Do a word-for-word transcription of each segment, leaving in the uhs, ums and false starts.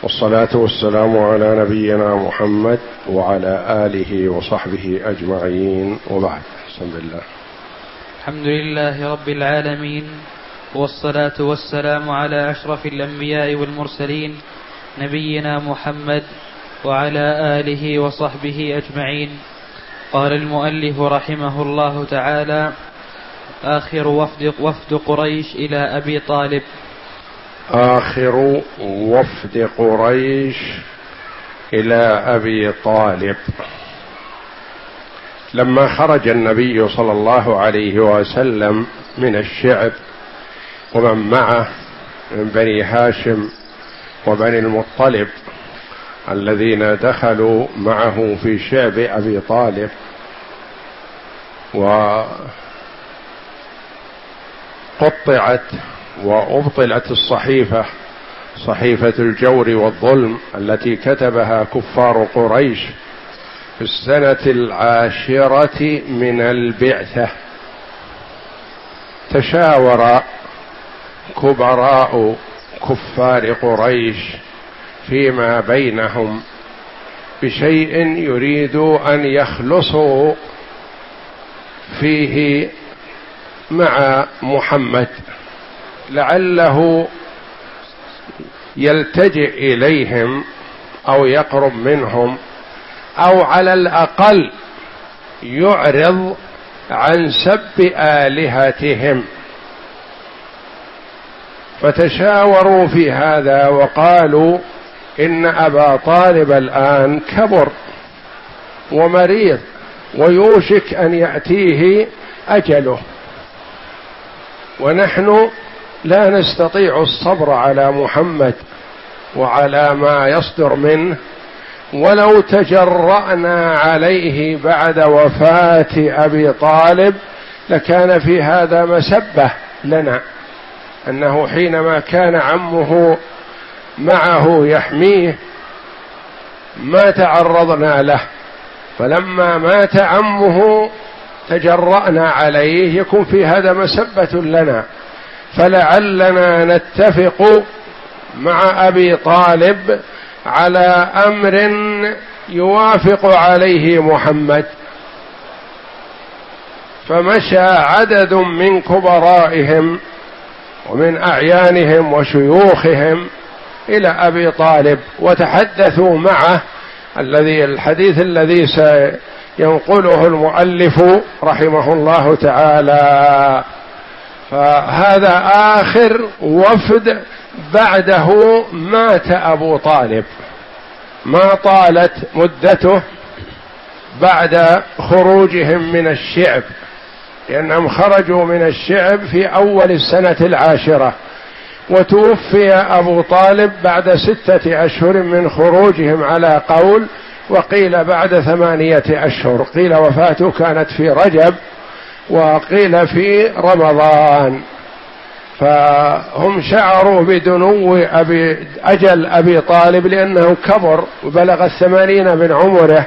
والصلاة والسلام على نبينا محمد وعلى آله وصحبه أجمعين، وبعد. بسم الله. الحمد لله رب العالمين، والصلاة والسلام على أشرف الأنبياء والمرسلين نبينا محمد وعلى آله وصحبه أجمعين. قال المؤلف رحمه الله تعالى: آخر وفد, وفد قريش إلى أبي طالب. آخر وفد قريش إلى أبي طالب. لما خرج النبي صلى الله عليه وسلم من الشعب ومن معه من بني هاشم وبني المطلب الذين دخلوا معه في شعب أبي طالب، وقطعت وأبطلت الصحيفة، صحيفة الجور والظلم التي كتبها كفار قريش في السنة العاشرة من البعثة. تشاور كبراء كفار قريش فيما بينهم بشيء يريدوا أن يخلصوا فيه مع محمد، لعله يلتجئ إليهم أو يقرب منهم، أو على الأقل يعرض عن سب آلهتهم. فتشاوروا في هذا وقالوا إن أبا طالب الآن كبر ومريض ويوشك أن يأتيه أجله، ونحن لا نستطيع الصبر على محمد وعلى ما يصدر منه، ولو تجرأنا عليه بعد وفاة أبي طالب لكان في هذا مسبة لنا، أنه حينما كان عمه معه يحميه ما تعرضنا له، فلما مات عمه تجرأنا عليه، يكون في هذا مسبة لنا. فلعلنا نتفق مع أبي طالب على أمر يوافق عليه محمد. فمشى عدد من كبرائهم ومن أعيانهم وشيوخهم إلى أبي طالب وتحدثوا معه، الذي الحديث الذي سينقله المؤلف رحمه الله تعالى. فهذا آخر وفد، بعده مات أبو طالب، ما طالت مدته بعد خروجهم من الشعب، لأنهم خرجوا من الشعب في أول السنة العاشرة، وتوفي أبو طالب بعد ستة أشهر من خروجهم على قول، وقيل بعد ثمانية أشهر، قيل وفاته كانت في رجب وقيل في رمضان. فهم شعروا بدنو أبي أجل أبي طالب لأنه كبر وبلغ الثمانين من عمره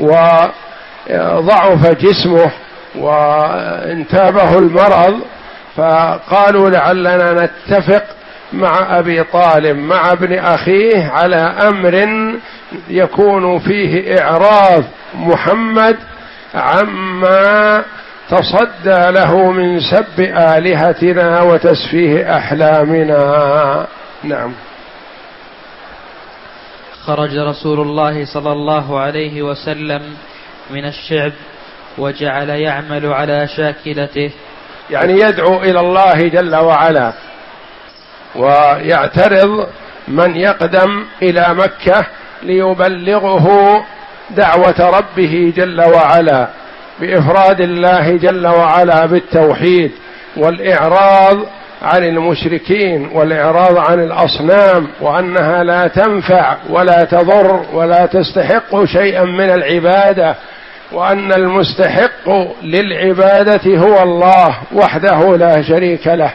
وضعف جسمه وانتابه المرض، فقالوا لعلنا نتفق مع أبي طالب مع ابن أخيه على أمر يكون فيه إعراض محمد عما تصدى له من سب آلهتنا وتسفيه أحلامنا. نعم. خرج رسول الله صلى الله عليه وسلم من الشعب وجعل يعمل على شاكلته، يعني يدعو إلى الله جل وعلا، ويعترض من يقدم إلى مكة ليبلغه دعوة ربه جل وعلا بإفراد الله جل وعلا بالتوحيد، والإعراض عن المشركين، والإعراض عن الأصنام، وأنها لا تنفع ولا تضر ولا تستحق شيئا من العبادة، وأن المستحق للعبادة هو الله وحده لا شريك له.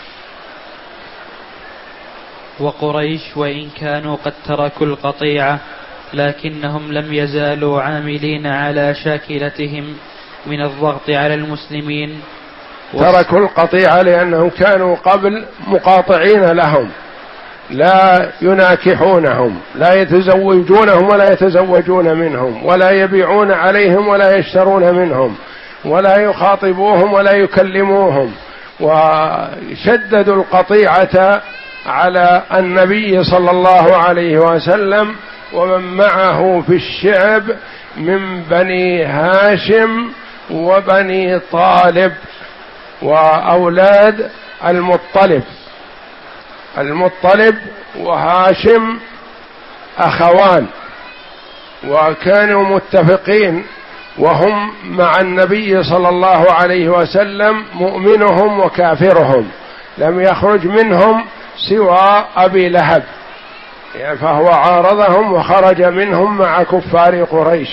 وقريش وإن كانوا قد تركوا القطيعة لكنهم لم يزالوا عاملين على شاكلتهم من الضغط على المسلمين. تركوا القطيعة لأنهم كانوا قبل مقاطعين لهم، لا يناكحونهم، لا يتزوجونهم ولا يتزوجون منهم، ولا يبيعون عليهم ولا يشترون منهم، ولا يخاطبوهم ولا يكلموهم. وشددوا القطيعة على النبي صلى الله عليه وسلم ومن معه في الشعب من بني هاشم وبني طالب وأولاد المطلب. المطلب وهاشم أخوان، وكانوا متفقين وهم مع النبي صلى الله عليه وسلم مؤمنهم وكافرهم، لم يخرج منهم سوى أبي لهب، يعني فهو عارضهم وخرج منهم مع كفار قريش.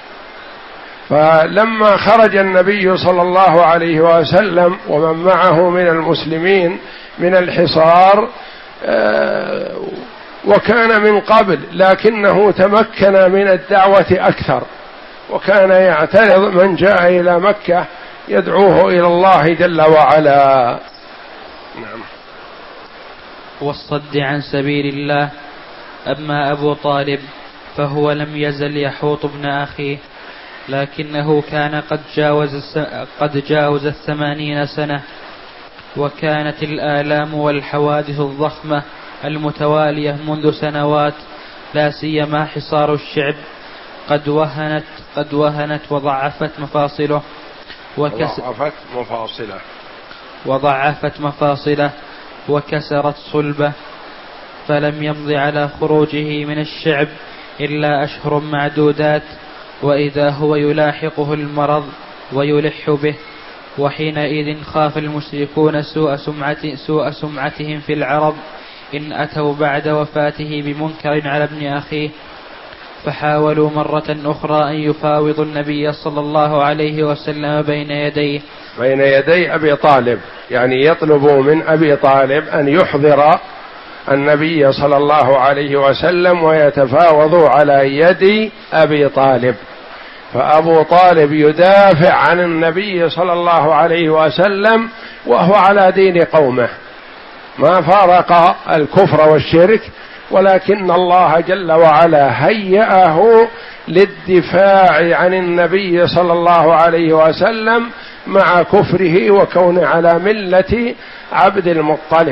فلما خرج النبي صلى الله عليه وسلم ومن معه من المسلمين من الحصار، وكان من قبل لكنه تمكن من الدعوة أكثر، وكان يعترض من جاء إلى مكة يدعوه إلى الله جل وعلا. نعم. والصد عن سبيل الله. أما أبو طالب فهو لم يزل يحوط ابن أخيه، لكنه كان قد جاوز قد جاوز الثمانين سنة، وكانت الآلام والحوادث الضخمة المتوالية منذ سنوات، لا سيما حصار الشعب، قد وهنت قد وهنت وضعفت مفاصله وضعفت مفاصله وضعفت مفاصله وكسرت صلبه، فلم يمض على خروجه من الشعب إلا أشهر معدودات، وإذا هو يلاحقه المرض ويلح به. وحينئذ خاف المشركون سوء سمعة سوء سمعتهم في العرب إن أتوا بعد وفاته بمنكر على ابن أخيه، فحاولوا مرة أخرى أن يفاوضوا النبي صلى الله عليه وسلم بين يديه بين يدي أبي طالب، يعني يطلبوا من أبي طالب أن يحضر النبي صلى الله عليه وسلم ويتفاوضوا على يد أبي طالب. فأبو طالب يدافع عن النبي صلى الله عليه وسلم وهو على دين قومه، ما فارق الكفر والشرك، ولكن الله جل وعلا هيأه للدفاع عن النبي صلى الله عليه وسلم مع كفره وكون على ملة عبد المطلب.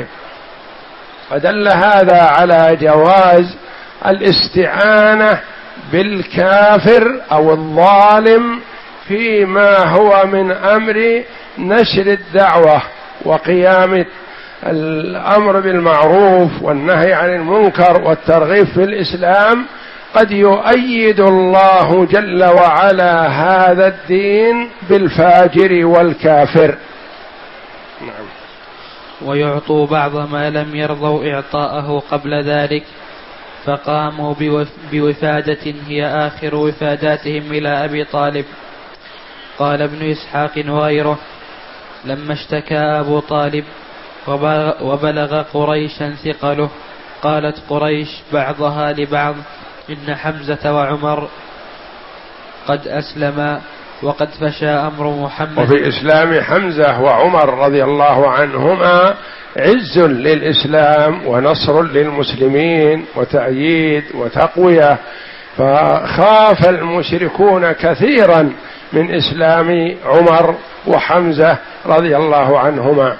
فدل هذا على جواز الاستعانة بالكافر أو الظالم فيما هو من أمر نشر الدعوة وقيام الأمر بالمعروف والنهي عن المنكر والترغيب في الإسلام. قد يؤيد الله جل وعلا هذا الدين بالفاجر والكافر. نعم. ويعطوا بعض ما لم يرضوا إعطاءه قبل ذلك، فقاموا بوفادة هي آخر وفاداتهم إلى أبي طالب. قال ابن إسحاق وغيره: لما اشتكى أبو طالب وبلغ قريشا ثقله، قالت قريش بعضها لبعض: إن حمزة وعمر قد أسلما وقد فشى أمر محمد. وفي إسلام حمزة وعمر رضي الله عنهما عز للإسلام ونصر للمسلمين وتأييد وتقوية، فخاف المشركون كثيرا من إسلام عمر وحمزة رضي الله عنهما.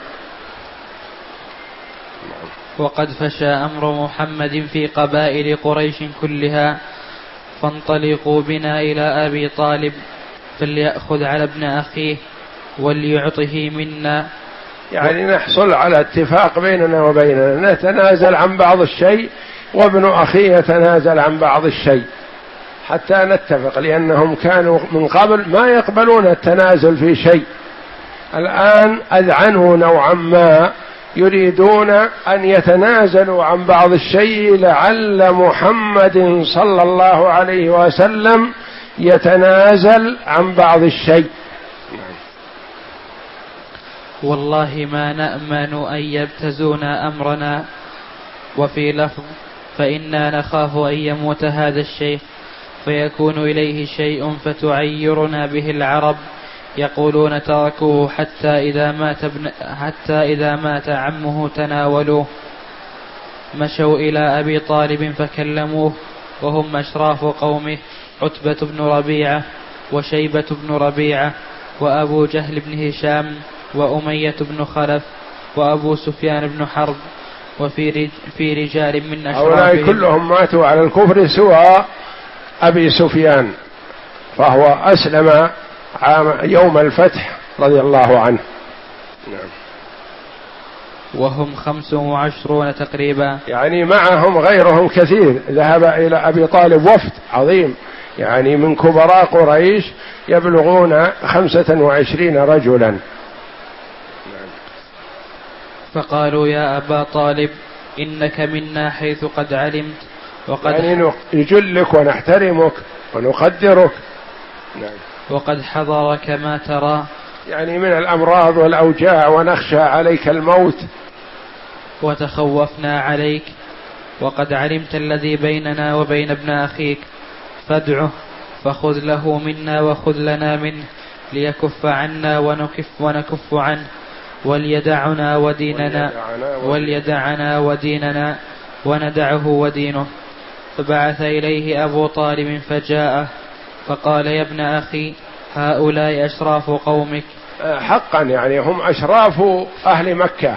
وقد فشى أمر محمد في قبائل قريش كلها، فانطلقوا بنا إلى أبي طالب فليأخذ على ابن أخيه وليعطه منا، يعني نحصل على اتفاق بيننا وبيننا، نتنازل عن بعض الشيء وابن أخيه يتنازل عن بعض الشيء حتى نتفق، لأنهم كانوا من قبل ما يقبلون التنازل في شيء، الآن أذعنوا نوعا ما، يريدون أن يتنازلوا عن بعض الشيء لعل محمد صلى الله عليه وسلم يتنازل عن بعض الشيء. والله ما نأمن أن يبتزونا أمرنا. وفي لفظ: فإنا نخاف أن يموت هذا الشيخ فيكون إليه شيء فتعيرنا به العرب، يقولون تركوه حتى إذا مات ابن حتى إذا مات عمه تناولوه. مشوا إلى أبي طالب فكلموه وهم أشراف قومه عتبة بن ربيعة وشيبة بن ربيعة وأبو جهل بن هشام وأمية بن خلف وأبو سفيان بن حرب وفي في رجال من أشرافهم. هؤلاء كلهم ماتوا على الكفر سوى أبي سفيان، فهو أسلم عام يوم الفتح رضي الله عنه. نعم. وهم خمس وعشرون تقريبا، يعني معهم غيرهم كثير. ذهب إلى أبي طالب وفد عظيم يعني من كبراء قريش يبلغون خمسة وعشرين رجلا. فقالوا يا أبا طالب إنك منا حيث قد علمت وقد يعني نجلك ونحترمك ونقدرك. نعم. وقد حضرك ما ترى، يعني من الأمراض والأوجاع، ونخشى عليك الموت وتخوفنا عليك، وقد علمت الذي بيننا وبين ابن أخيك، فادعه فخذ له منا وخذ لنا منه، ليكف عنا ونكف ونكف عنه، وليدعنا وديننا وليدعنا وديننا وندعه ودينه. فبعث إليه أبو طالب فجاءه فقال يا ابن أخي هؤلاء أشراف قومك. حقا يعني هم أشراف أهل مكة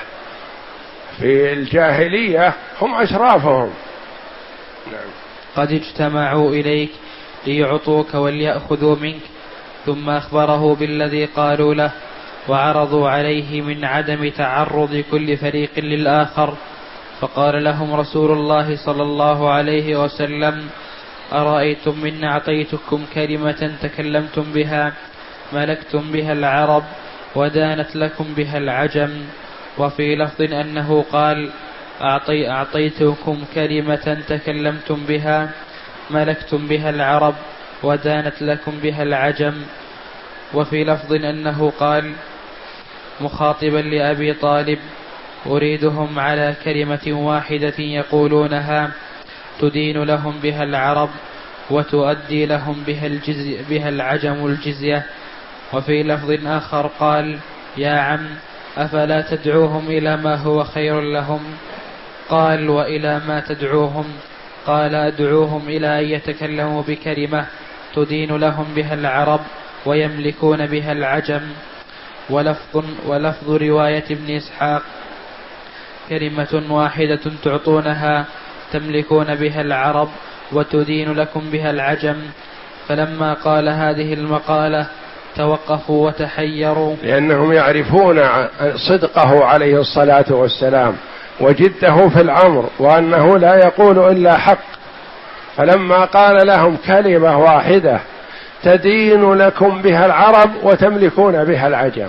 في الجاهلية، هم أشرافهم. نعم. قد اجتمعوا إليك ليعطوك وليأخذوا منك. ثم أخبره بالذي قالوا له وعرضوا عليه من عدم تعرض كل فريق للآخر. فقال لهم رسول الله صلى الله عليه وسلم أرأيتم من أعطيتكم كلمة تكلمتم بها ملكتم بها العرب ودانت لكم بها العجم. وفي لفظ أنه قال أعطي أعطيتكم كلمة تكلمتم بها ملكتم بها العرب ودانت لكم بها العجم. وفي لفظ أنه قال مخاطبا لأبي طالب أريدهم على كلمة واحدة يقولونها تدين لهم بها العرب وتؤدي لهم بها, الجزي بها العجم الجزية. وفي لفظ آخر قال يا عم أفلا تدعوهم إلى ما هو خير لهم؟ قال وإلى ما تدعوهم؟ قال أدعوهم إلى أن يتكلموا بكلمة تدين لهم بها العرب ويملكون بها العجم. ولفظ, ولفظ رواية ابن إسحاق كلمة واحدة تعطونها تملكون بها العرب وتدين لكم بها العجم. فلما قال هذه المقالة توقفوا وتحيروا، لأنهم يعرفون صدقه عليه الصلاة والسلام وجده في الأمر وأنه لا يقول إلا حق. فلما قال لهم كلمة واحدة تدين لكم بها العرب وتملكون بها العجم،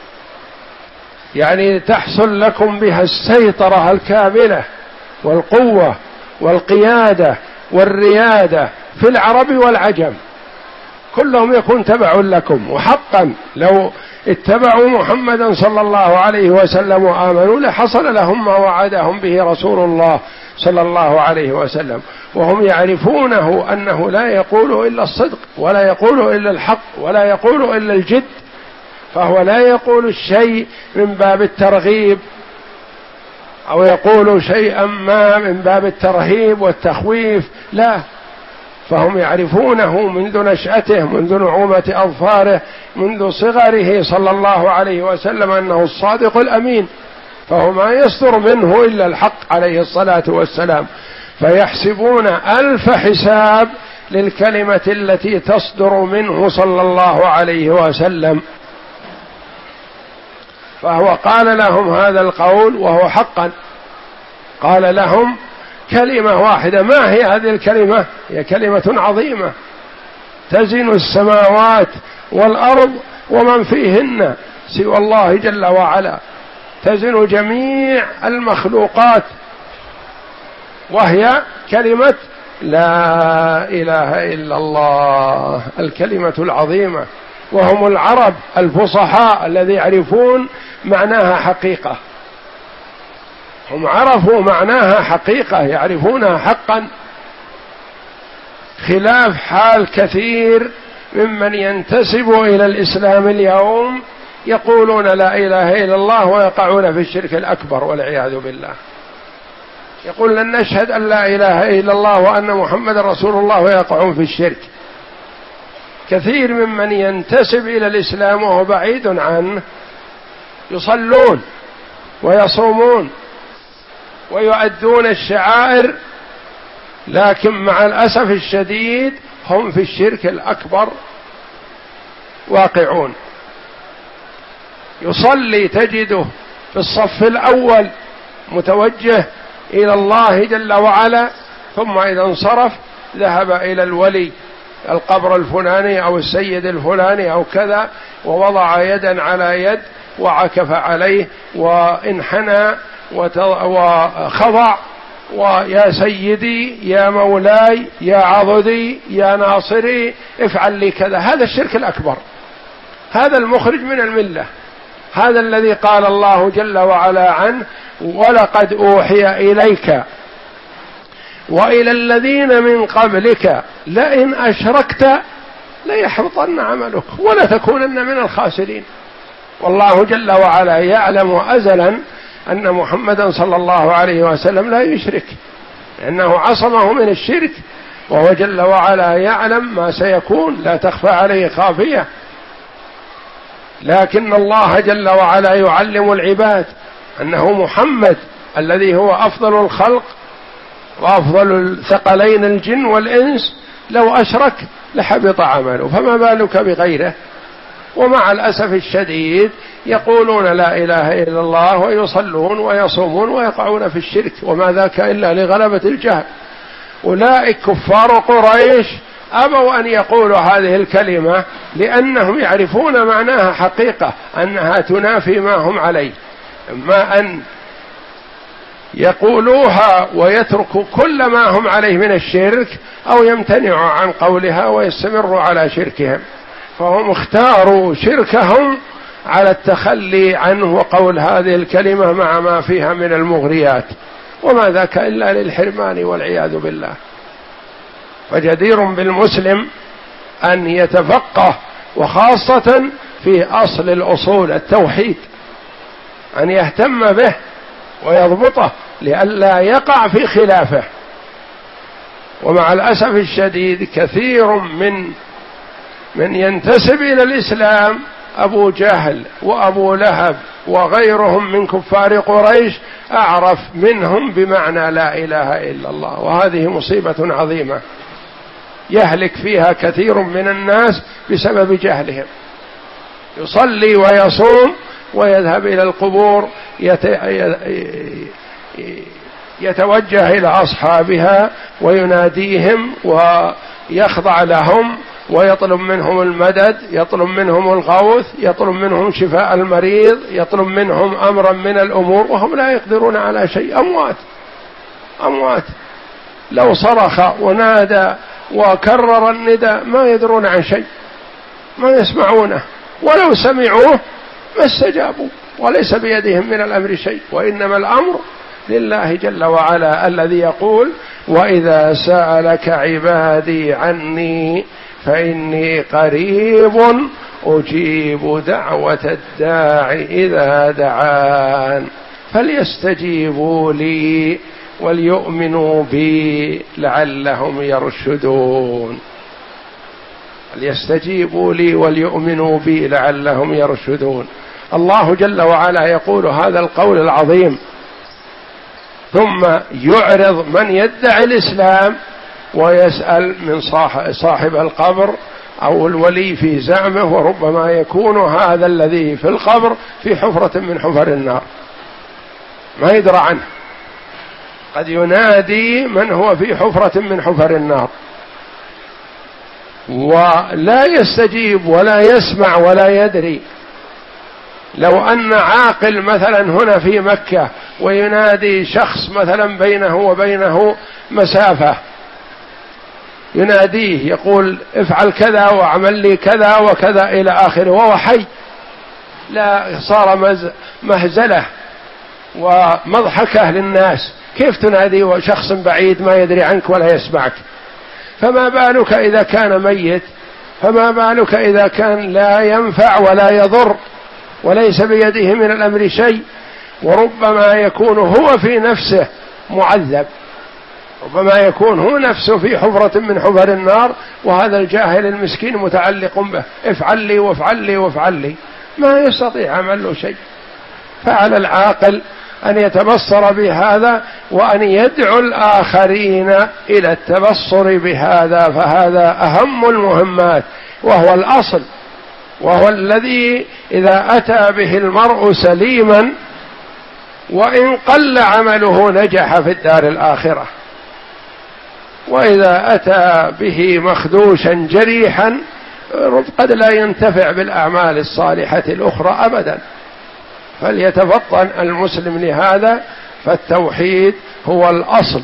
يعني تحصل لكم بها السيطرة الكاملة والقوة والقيادة والريادة في العرب والعجم، كلهم يكون تبع لكم. وحقا لو اتبعوا محمدا صلى الله عليه وسلم وآمنوا لحصل لهم ما وعدهم به رسول الله صلى الله عليه وسلم. وهم يعرفونه أنه لا يقول إلا الصدق ولا يقول إلا الحق ولا يقول إلا الجد، فهو لا يقول الشيء من باب الترغيب أو يقول شيئا ما من باب الترهيب والتخويف، لا، فهم يعرفونه منذ نشأته منذ نعومة أظفاره منذ صغره صلى الله عليه وسلم أنه الصادق الأمين، فهو ما يصدر منه إلا الحق عليه الصلاة والسلام. فيحسبون ألف حساب للكلمة التي تصدر منه صلى الله عليه وسلم. فهو قال لهم هذا القول وهو حقا، قال لهم كلمة واحدة. ما هي هذه الكلمة؟ هي كلمة عظيمة تزن السماوات والأرض ومن فيهن سوى الله جل وعلا، تزن جميع المخلوقات، وهي كلمة لا إله إلا الله، الكلمة العظيمة. وهم العرب الفصحاء الذي يعرفون معناها حقيقة، هم عرفوا معناها حقيقة يعرفونها حقا، خلاف حال كثير ممن ينتسب إلى الإسلام اليوم يقولون لا إله إلا الله ويقعون في الشرك الأكبر والعياذ بالله. يقول لن نشهد أن لا إله إلا الله وأن محمد رسول الله ويقعون في الشرك. كثير ممن ينتسب إلى الإسلام وهو بعيد عنه يصلون ويصومون ويؤدون الشعائر، لكن مع الأسف الشديد هم في الشرك الأكبر واقعون. يصلي تجده في الصف الأول متوجه إلى الله جل وعلا، ثم إذا انصرف ذهب إلى الولي القبر الفلاني أو السيد الفلاني أو كذا، ووضع يدا على يد وعكف عليه وانحنى وخضع، ويا سيدي يا مولاي يا عضدي يا ناصري افعل لي كذا. هذا الشرك الأكبر، هذا المخرج من الملة، هذا الذي قال الله جل وعلا عنه: ولقد أوحي إليك وإلى الذين من قبلك لئن أشركت ليحبطن عملك ولتكونن من الخاسرين. والله جل وعلا يعلم أزلا أن محمدا صلى الله عليه وسلم لا يشرك، لأنه عصمه من الشرك، وهو جل وعلا يعلم ما سيكون، لا تخفى عليه خافية. لكن الله جل وعلا يعلم العباد أنه محمد الذي هو أفضل الخلق وأفضل الثقلين الجن والإنس لو أشرك لحبط عمله، فما بالك بغيره. ومع الأسف الشديد يقولون لا إله إلا الله ويصلون ويصومون ويقعون في الشرك، وما ذاك إلا لغلبة الجهل. أولئك كفار قريش أبوا أن يقولوا هذه الكلمة لأنهم يعرفون معناها حقيقة، أنها تنافي ما هم عليه، ما أن يقولوها ويتركوا كل ما هم عليه من الشرك، أو يمتنعوا عن قولها ويستمروا على شركهم. فهم اختاروا شركهم على التخلي عنه وقول هذه الكلمة مع ما فيها من المغريات، وما ذاك إلا للحرمان والعياذ بالله. فجدير بالمسلم أن يتفقه، وخاصة في أصل الأصول التوحيد، أن يهتم به ويضبطه لئلا يقع في خلافه. ومع الأسف الشديد كثير من من ينتسب إلى الإسلام أبو جهل وأبو لهب وغيرهم من كفار قريش أعرف منهم بمعنى لا إله إلا الله، وهذه مصيبة عظيمة يهلك فيها كثير من الناس بسبب جهلهم. يصلي ويصوم ويذهب إلى القبور يتوجه إلى أصحابها ويناديهم ويخضع لهم ويطلب منهم المدد، يطلب منهم الغوث، يطلب منهم شفاء المريض، يطلب منهم أمرا من الأمور، وهم لا يقدرون على شيء. أموات أموات لو صرخ ونادى وكرر النداء ما يدرون عن شيء، ما يسمعونه، ولو سمعوه ما استجابوا، وليس بيدهم من الأمر شيء، وإنما الأمر لله جل وعلا الذي يقول: وإذا سألك عبادي عني فإني قريب أجيب دعوة الداع إذا دعان فليستجيبوا لي وليؤمنوا بي لعلهم يرشدون. ليستجيبوا لي وليؤمنوا بي لعلهم يرشدون. الله جل وعلا يقول هذا القول العظيم، ثم يعرض من يدعي الإسلام ويسأل من صاحب القبر أو الولي في زعمه، وربما يكون هذا الذي في القبر في حفرة من حفر النار ما يدرى عنه، قد ينادي من هو في حفرة من حفر النار ولا يستجيب ولا يسمع ولا يدري. لو أن عاقل مثلا هنا في مكة وينادي شخص مثلا بينه وبينه مسافة، يناديه يقول افعل كذا واعمل لي كذا وكذا إلى آخره وهو حي، لا صار مهزلة ومضحكة للناس، كيف تنادي شخص بعيد ما يدري عنك ولا يسمعك؟ فما بالك إذا كان ميت؟ فما بالك إذا كان لا ينفع ولا يضر وليس بيده من الأمر شيء، وربما يكون هو في نفسه معذب، ربما يكون هو نفسه في حفرة من حفر النار وهذا الجاهل المسكين متعلق به، افعل لي وافعل لي وافعل لي، ما يستطيع عمل له شيء. فعلى العاقل أن يتبصر بهذا وأن يدعو الآخرين إلى التبصر بهذا، فهذا أهم المهمات وهو الأصل، وهو الذي إذا أتى به المرء سليما وإن قل عمله نجح في الدار الآخرة، وإذا أتى به مخدوشا جريحا قد لا ينتفع بالأعمال الصالحة الأخرى أبدا. فليتفطن المسلم لهذا، فالتوحيد هو الأصل.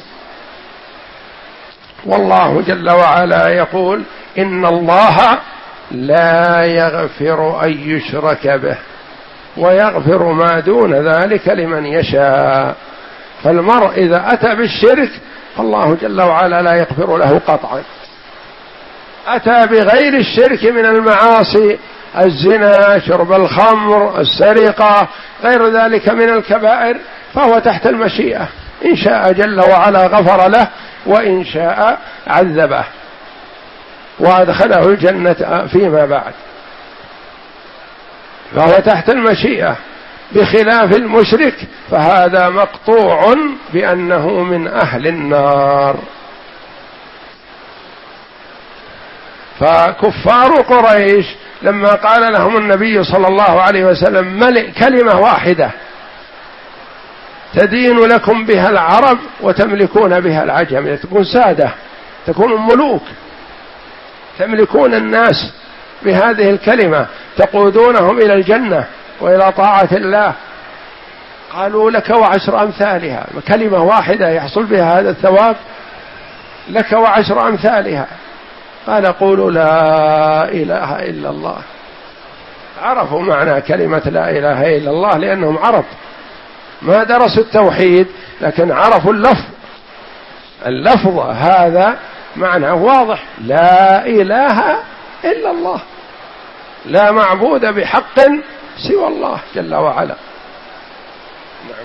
والله جل وعلا يقول إن الله لا يغفر أن يشرك به ويغفر ما دون ذلك لمن يشاء. فالمرء إذا أتى بالشرك فالله جل وعلا لا يغفر له قطعا. أتى بغير الشرك من المعاصي، الزنا، شرب الخمر، السرقة، غير ذلك من الكبائر، فهو تحت المشيئة، إن شاء جل وعلا غفر له وإن شاء عذبه وأدخله الجنة فيما بعد، فهو تحت المشيئة. بخلاف المشرك فهذا مقطوع بأنه من أهل النار. فكفار قريش لما قال لهم النبي صلى الله عليه وسلم ملئ كلمة واحدة تدين لكم بها العرب وتملكون بها العجم، تكون سادة، تكون ملوك، تملكون الناس بهذه الكلمة، تقودونهم إلى الجنة وإلى طاعة الله. قالوا لك وعشر أمثالها، كلمة واحدة يحصل بها هذا الثواب، لك وعشر أمثالها. قال قولوا لا إله إلا الله. عرفوا معنى كلمة لا إله إلا الله لأنهم عرب، ما درسوا التوحيد لكن عرفوا اللفظ، اللفظ هذا معنى واضح، لا إله إلا الله، لا معبود بحق سوى الله جل وعلا. نعم.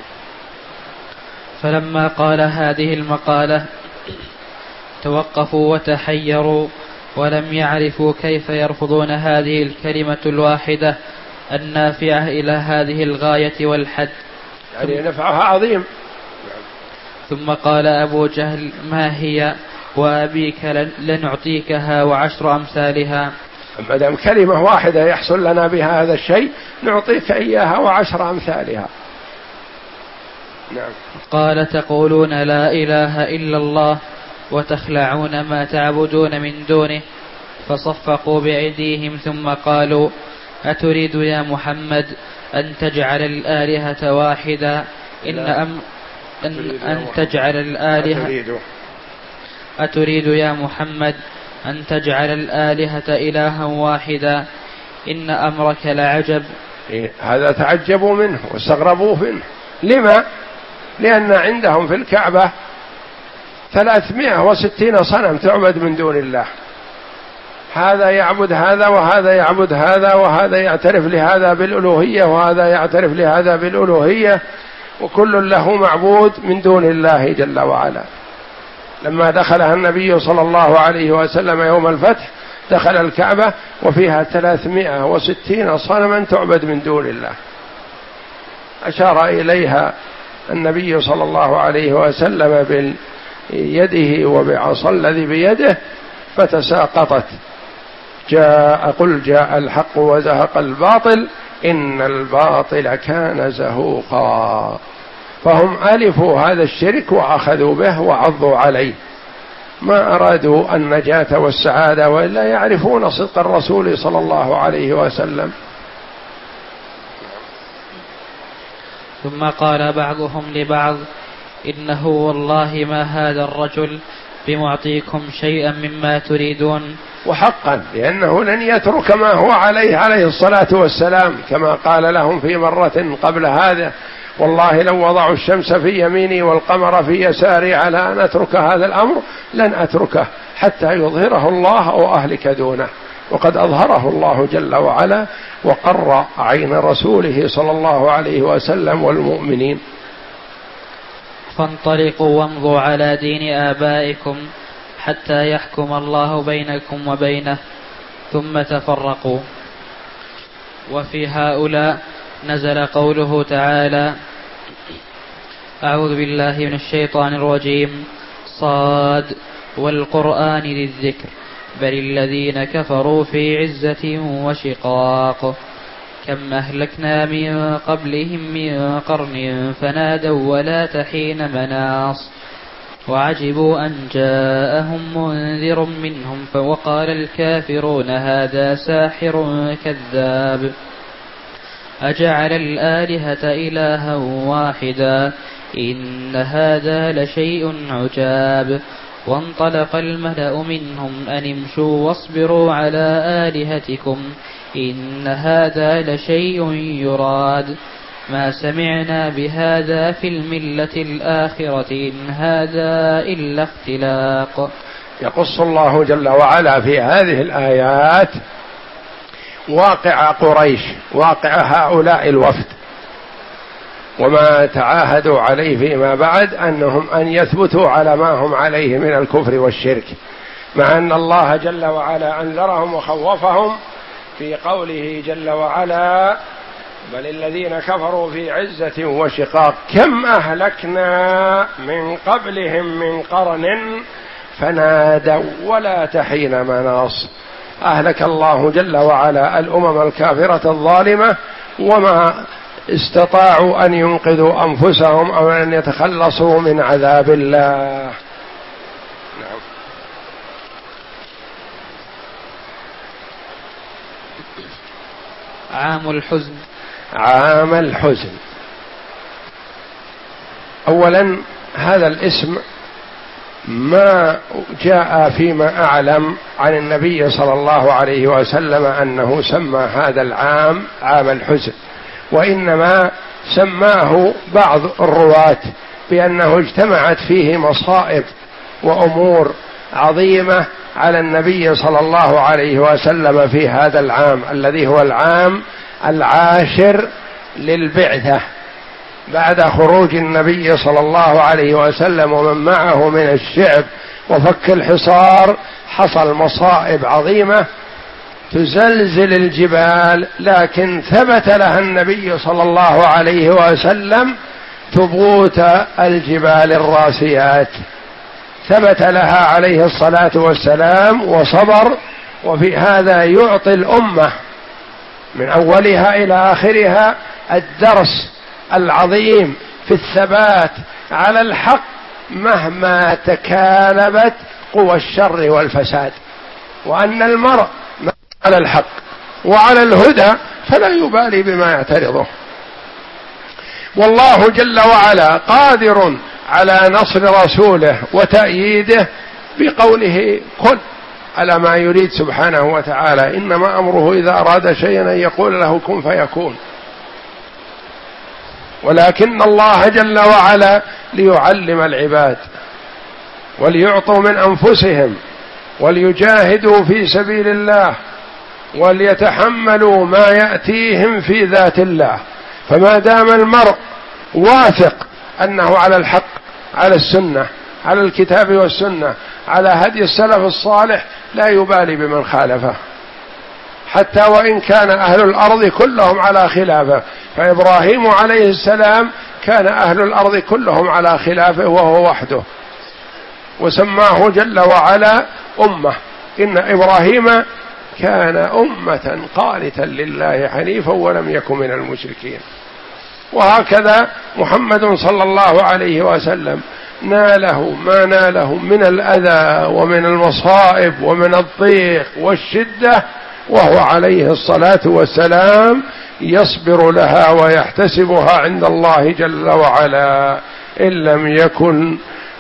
فلما قال هذه المقالة توقفوا وتحيروا ولم يعرفوا كيف يرفضون هذه الكلمة الواحدة النافعة إلى هذه الغاية والحد، يعني نفعها عظيم. ثم قال أبو جهل ما هي وأبيك لنعطيكها وعشر أمثالها. ما دام كلمة واحدة يحصل لنا بها هذا الشيء نعطيك إياها وعشر أمثالها. نعم. قال تقولون لا إله إلا الله وتخلعون ما تعبدون من دونه، فصفقوا بأيديهم ثم قالوا أتريد يا محمد أن تجعل الآلهة واحدة إن أم أن, أن تجعل الآلهة أتريد. أتريد يا محمد أن تجعل الآلهة إلها واحدا إن أمرك لعجب. إيه هذا تعجبوا منه واستغربوا منه. لما؟ لأن عندهم في الكعبة ثلاثمائة وستين صنم تعبد من دون الله، هذا يعبد هذا وهذا يعبد هذا وهذا يعترف لهذا بالألوهية وهذا يعترف لهذا بالألوهية، وكل له معبود من دون الله جل وعلا. لما دخلها النبي صلى الله عليه وسلم يوم الفتح دخل الكعبة وفيها ثلاثمائة وستين صنما تعبد من دون الله، أشار إليها النبي صلى الله عليه وسلم بيده وبعصا الذي بيده فتساقطت. جاء قل جاء الحق وزهق الباطل إن الباطل كان زهوقا. فهم ألفوا هذا الشرك وأخذوا به وعضوا عليه، ما أرادوا النجاة والسعادة وإلا يعرفون صدق الرسول صلى الله عليه وسلم. ثم قال بعضهم لبعض إنه والله ما هذا الرجل بمعطيكم شيئا مما تريدون. وحقا لأنه لن يترك ما هو عليه عليه الصلاة والسلام، كما قال لهم في مرة قبل هذا والله لو وضعوا الشمس في يميني والقمر في يساري على أن أترك هذا الأمر لن أتركه حتى يظهره الله أو أهلك دونه. وقد أظهره الله جل وعلا وقر عين رسوله صلى الله عليه وسلم والمؤمنين. فانطلقوا وامضوا على دين آبائكم حتى يحكم الله بينكم وبينه ثم تفرقوا. وفي هؤلاء نزل قوله تعالى: أعوذ بالله من الشيطان الرجيم صاد والقرآن ذي الذكر بل الذين كفروا في عزة وشقاق كم أهلكنا من قبلهم من قرن فنادوا ولا تحين مناص وعجبوا أن جاءهم منذر منهم فوقال الكافرون هذا ساحر كذاب أجعل الآلهة إلها واحدا إن هذا لشيء عجاب وانطلق الملأ منهم أن امشوا واصبروا على آلهتكم إن هذا لشيء يراد ما سمعنا بهذا في الملة الآخرة إن هذا إلا اختلاق. يقص الله جل وعلا في هذه الآيات واقع قريش، واقع هؤلاء الوفد، وما تعاهدوا عليه فيما بعد أنهم أن يثبتوا على ما هم عليه من الكفر والشرك، مع أن الله جل وعلا أنذرهم وخوفهم في قوله جل وعلا: بل الذين كفروا في عزة وشقاق كم أهلكنا من قبلهم من قرن فنادوا ولا تحين مناص. أهلك الله جل وعلا الأمم الكافرة الظالمة وما استطاعوا أن ينقذوا أنفسهم أو أن يتخلصوا من عذاب الله. نعم. عام الحزن. عام الحزن. أولا هذا الاسم ما جاء فيما أعلم عن النبي صلى الله عليه وسلم أنه سمى هذا العام عام الحزن، وإنما سماه بعض الرواة بأنه اجتمعت فيه مصائب وأمور عظيمة على النبي صلى الله عليه وسلم في هذا العام الذي هو العام العاشر للبعثة بعد خروج النبي صلى الله عليه وسلم ومن معه من الشعب وفك الحصار. حصل مصائب عظيمة تزلزل الجبال، لكن ثبت لها النبي صلى الله عليه وسلم ثبوت الجبال الراسيات، ثبت لها عليه الصلاة والسلام وصبر. وفي هذا يعطي الأمة من أولها إلى آخرها الدرس العظيم في الثبات على الحق مهما تكالبت قوى الشر والفساد، وأن المرء على الحق وعلى الهدى فلا يبالي بما يعترضه، والله جل وعلا قادر على نصر رسوله وتأييده بقوله كن على ما يريد سبحانه وتعالى. إنما أمره إذا أراد شيئا أن يقول له كن فيكون. ولكن الله جل وعلا ليعلم العباد وليعطوا من أنفسهم وليجاهدوا في سبيل الله وليتحملوا ما يأتيهم في ذات الله. فما دام المرء واثق أنه على الحق، على السنة، على الكتاب والسنة، على هدي السلف الصالح، لا يبالي بمن خالفه، حتى وإن كان أهل الأرض كلهم على خلافه. فإبراهيم عليه السلام كان أهل الأرض كلهم على خلافه وهو وحده، وسماه جل وعلا أمة. إن إبراهيم كان أمة قانتا لله حنيفا ولم يكن من المشركين. وهكذا محمد صلى الله عليه وسلم ناله ما ناله من الأذى ومن المصائب ومن الضيق والشدة وهو عليه الصلاة والسلام يصبر لها ويحتسبها عند الله جل وعلا. إن لم يكن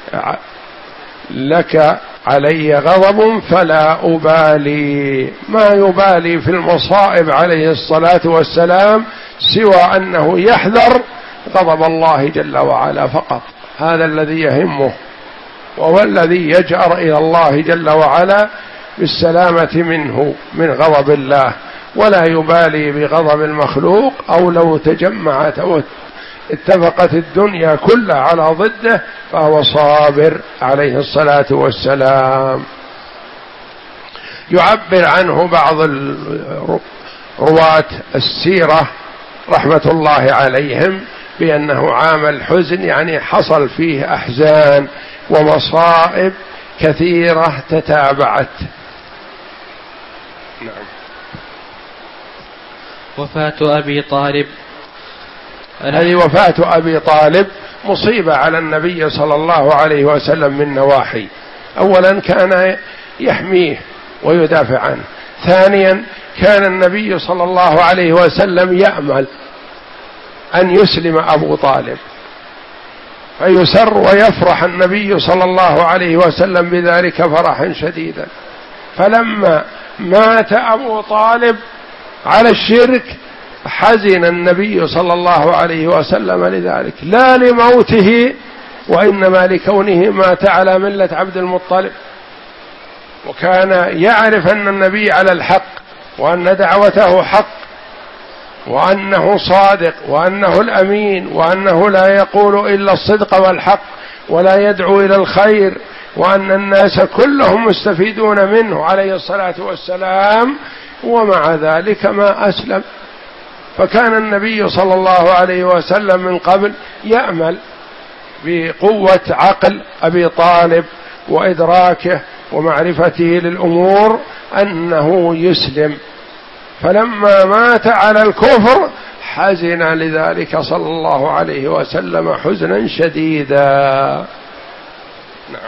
لك علي غضب فلا أبالي، ما يبالي في المصائب عليه الصلاة والسلام سوى أنه يحذر غضب الله جل وعلا فقط. هذا الذي يهمه، وهو الذي يجأر إلى الله جل وعلا بالسلامة منه من غضب الله، ولا يبالي بغضب المخلوق أو لو تجمعت أو اتفقت الدنيا كلها على ضده فهو صابر عليه الصلاة والسلام. يعبر عنه بعض رواة السيرة رحمة الله عليهم بأنه عام الحزن، يعني حصل فيه أحزان ومصائب كثيرة تتابعت. نعم. وفاة أبي طالب. هذه وفاة أبي طالب مصيبة على النبي صلى الله عليه وسلم من نواحي. أولا كان يحميه ويدافع عنه، ثانيا كان النبي صلى الله عليه وسلم يأمل أن يسلم أبو طالب، فيسر ويفرح النبي صلى الله عليه وسلم بذلك فرحا شديدا. فلما مات أبو طالب على الشرك حزن النبي صلى الله عليه وسلم لذلك، لا لموته وإنما لكونه مات على ملة عبد المطلب، وكان يعرف أن النبي على الحق وأن دعوته حق وأنه صادق وأنه الأمين وأنه لا يقول إلا الصدق والحق ولا يدعو إلى الخير، وأن الناس كلهم مستفيدون منه عليه الصلاة والسلام، ومع ذلك ما أسلم. فكان النبي صلى الله عليه وسلم من قبل يأمل بقوة عقل أبي طالب وإدراكه ومعرفته للأمور أنه يسلم، فلما مات على الكفر حزن لذلك صلى الله عليه وسلم حزنا شديدا. نعم.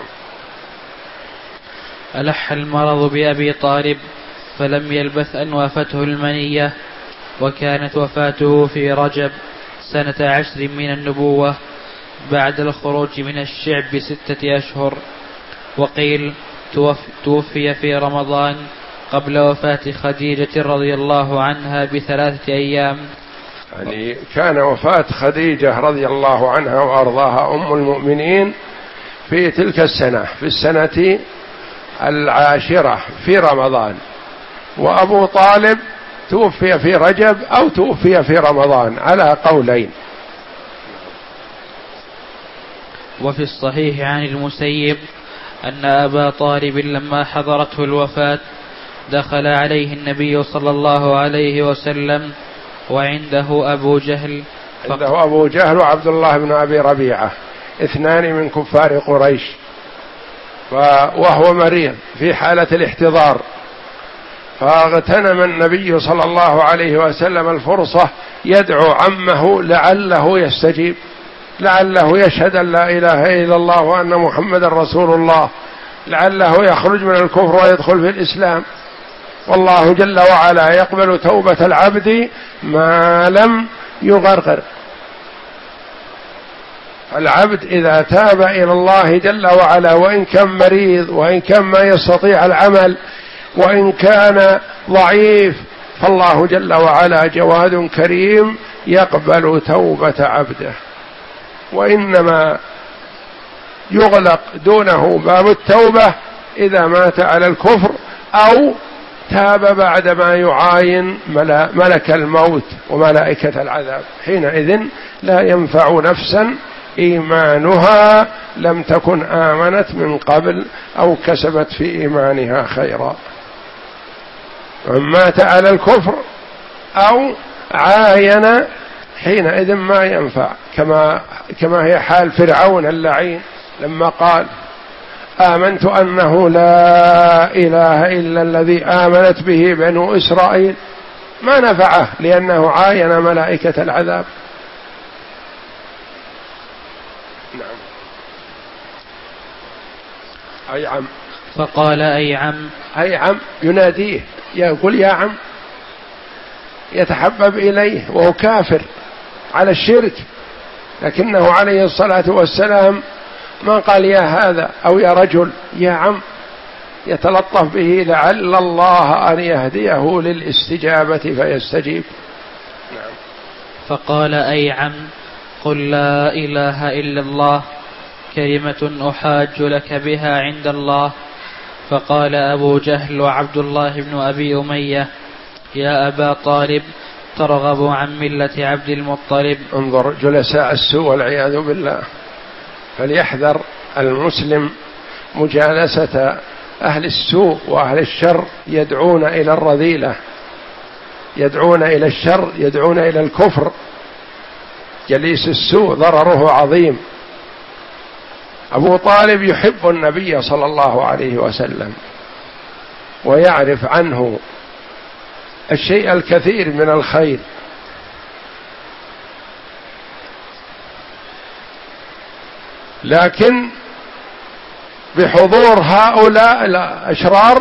ألح المرض بأبي طالب فلم يلبث أن وافته المنية، وكانت وفاته في رجب سنة عشر من النبوة بعد الخروج من الشعب بستة أشهر، وقيل توفي في رمضان قبل وفاة خديجة رضي الله عنها بثلاثة أيام. يعني كان وفاة خديجة رضي الله عنها وأرضاها أم المؤمنين في تلك السنة، في السنة العاشرة في رمضان، وأبو طالب توفي في رجب أو توفي في رمضان على قولين. وفي الصحيح عن المسيب أن أبا طالب لما حضرته الوفاة دخل عليه النبي صلى الله عليه وسلم وعنده أبو جهل، عنده أبو جهل وعبد الله بن أبي ربيعة، اثنان من كفار قريش، وهو مريض في حالة الاحتضار، فاغتنم النبي صلى الله عليه وسلم الفرصة يدعو عمه لعله يستجيب، لعله يشهد أن لا إله إلا الله وأن محمد رسول الله، لعله يخرج من الكفر ويدخل في الإسلام. والله جل وعلا يقبل توبة العبد ما لم يغرغر. العبد إذا تاب إلى الله جل وعلا وإن كان مريض وإن كان ما يستطيع العمل وإن كان ضعيف، فالله جل وعلا جواد كريم يقبل توبة عبده. وإنما يغلق دونه باب التوبة إذا مات على الكفر أو تاب بعدما يعاين ملك الموت وملائكة العذاب، حينئذ لا ينفع نفسا إيمانها لم تكن آمنت من قبل أو كسبت في إيمانها خيرا. ومن مات على الكفر أو عاين حينئذ ما ينفع، كما كما هي حال فرعون اللعين لما قال آمنت أنه لا إله إلا الذي آمنت به بنو إسرائيل، ما نفعه لأنه عاين ملائكة العذاب. نعم. أي عم. فقال أي عم. أي عم يناديه، يقول يا عم، يتحبب إليه وهو كافر على الشرك، لكنه عليه الصلاة والسلام ما قال يا هذا أو يا رجل، يا عم، يتلطف به لعل الله أن يهديه للاستجابة فيستجيب. نعم. فقال أي عم قل لا إله إلا الله كلمة أحاج لك بها عند الله. فقال أبو جهل وعبد الله بن أبي أمية يا أبا طالب ترغب عن ملة عبد المطلب. انظر جلساء السوء والعياذ بالله، فليحذر المسلم مجالسة أهل السوء وأهل الشر، يدعون إلى الرذيلة، يدعون إلى الشر، يدعون إلى الكفر. جليس السوء ضرره عظيم. أبو طالب يحب النبي صلى الله عليه وسلم ويعرف عنه الشيء الكثير من الخير، لكن بحضور هؤلاء الأشرار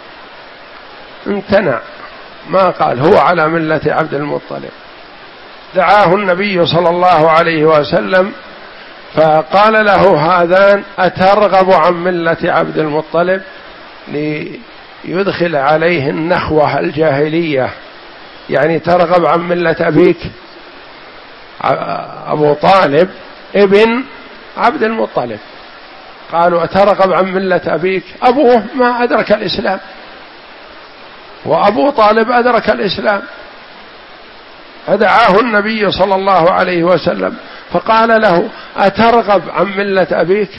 امتنع، ما قال هو على ملة عبد المطلب. دعاه النبي صلى الله عليه وسلم فقال له هذان أترغب عن ملة عبد المطلب، ليدخل عليه النخوة الجاهلية، يعني ترغب عن ملة أبيك. أبو طالب ابن عبد المطلب، قالوا أترغب عن ملة أبيك، أبوه ما أدرك الإسلام وأبو طالب أدرك الإسلام، فدعاه النبي صلى الله عليه وسلم فقال له أترغب عن ملة أبيك.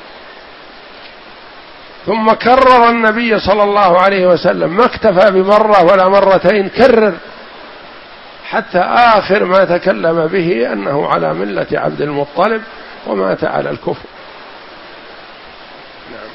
ثم كرر النبي صلى الله عليه وسلم، ما اكتفى بمرة ولا مرتين، كرر حتى آخر ما تكلم به أنه على ملة عبد المطلب ومات على الكفر. نعم.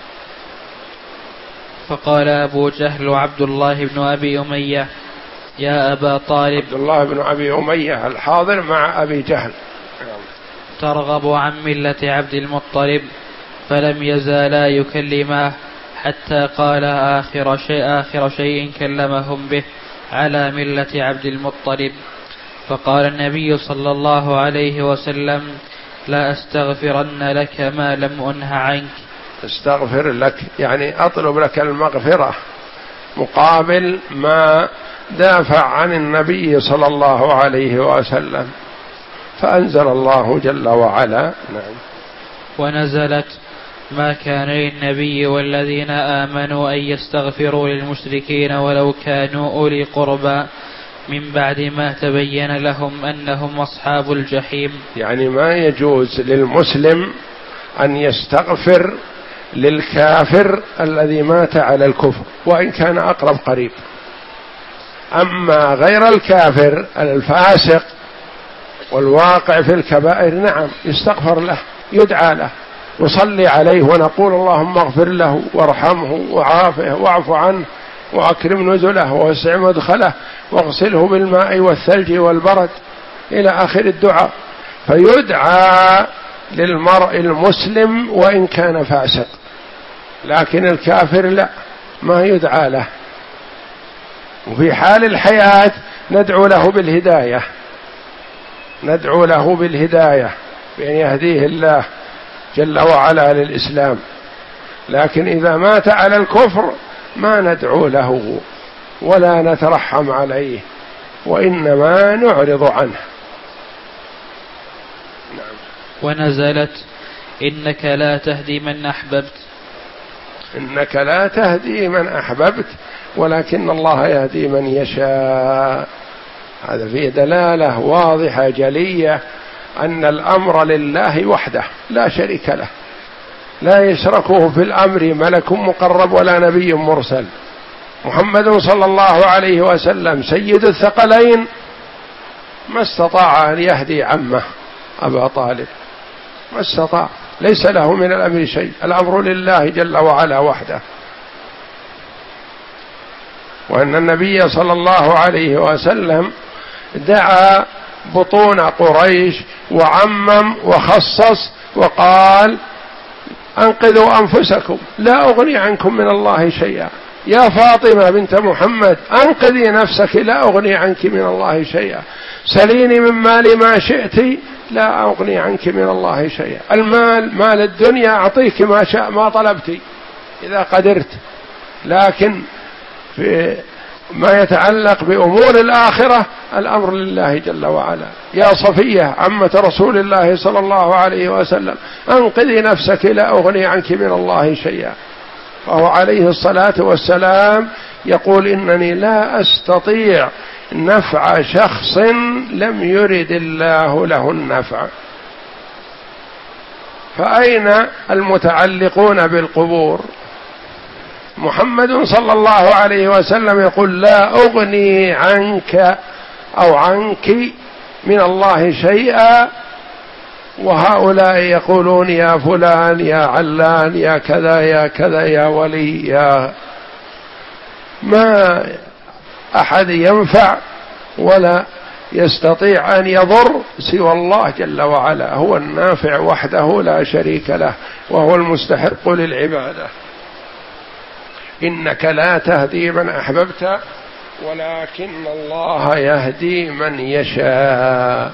فقال أبو جهل وعبد الله بن أبي أمية يا أبا طالب، عبد الله بن أبي أمية الحاضر مع أبي جهل، ترغب عن ملة عبد المطلب؟ فلم يزالا يكلماه حتى قال آخر شيء, آخر شيء كلمهم به على ملة عبد المطلب. فقال النبي صلى الله عليه وسلم لا أستغفرن لك ما لم أنه عنك. استغفر لك يعني أطلب لك المغفرة مقابل ما دافع عن النبي صلى الله عليه وسلم. فأنزل الله جل وعلا. نعم. ونزلت ما كان للنبي والذين آمنوا أن يستغفروا للمشركين ولو كانوا أولي قربى من بعد ما تبين لهم أنهم أصحاب الجحيم. يعني ما يجوز للمسلم أن يستغفر للكافر الذي مات على الكفر وإن كان أقرب قريب. أما غير الكافر الفاسق والواقع في الكبائر نعم يستغفر له، يدعى له، يصلي عليه ونقول اللهم اغفر له وارحمه وعافه واعف عنه وأكرم نزله ووسع مدخله واغسله بالماء والثلج والبرد إلى آخر الدعاء. فيدعى للمرء المسلم وإن كان فاسق، لكن الكافر لا، ما يدعى له. وفي حال الحياة ندعو له بالهداية، ندعو له بالهداية بأن يهديه الله جل وعلا للإسلام. لكن إذا مات على الكفر ما ندعو له ولا نترحم عليه، وإنما نعرض عنه. نعم. ونزلت إنك لا تهدي من أحببت. إنك لا تهدي من أحببت ولكن الله يهدي من يشاء. هذا فيه دلالة واضحة جلية أن الأمر لله وحده لا شريك له، لا يشركه في الأمر ملك مقرب ولا نبي مرسل. محمد صلى الله عليه وسلم سيد الثقلين ما استطاع أن يهدي عمه أبا طالب، ما استطاع، ليس له من الأمر شيء، الأمر لله جل وعلا وحده. وأن النبي صلى الله عليه وسلم دعا بطون قريش وعمم وخصص وقال أنقذوا أنفسكم لا أغني عنكم من الله شيئا، يا فاطمة بنت محمد أنقذي نفسك لا أغني عنك من الله شيئا، سليني من مالي ما شئت لا أغني عنك من الله شيئا. المال مال الدنيا أعطيك ما شاء ما طلبت إذا قدرت، لكن في ما يتعلق بأمور الآخرة الأمر لله جل وعلا. يا صفية عمة رسول الله صلى الله عليه وسلم أنقذي نفسك لا أغني عنك من الله شيئا. فهو عليه الصلاة والسلام يقول إنني لا أستطيع نفع شخص لم يرد الله له النفع. فأين المتعلقون بالقبور؟ محمد صلى الله عليه وسلم يقول لا أغني عنك أو عنك من الله شيئا، وهؤلاء يقولون يا فلان يا علان يا كذا يا كذا يا ولي يا، ما أحد ينفع ولا يستطيع أن يضر سوى الله جل وعلا، هو النافع وحده لا شريك له، وهو المستحق للعبادة. إنك لا تهدي من أحببت ولكن الله يهدي من يشاء.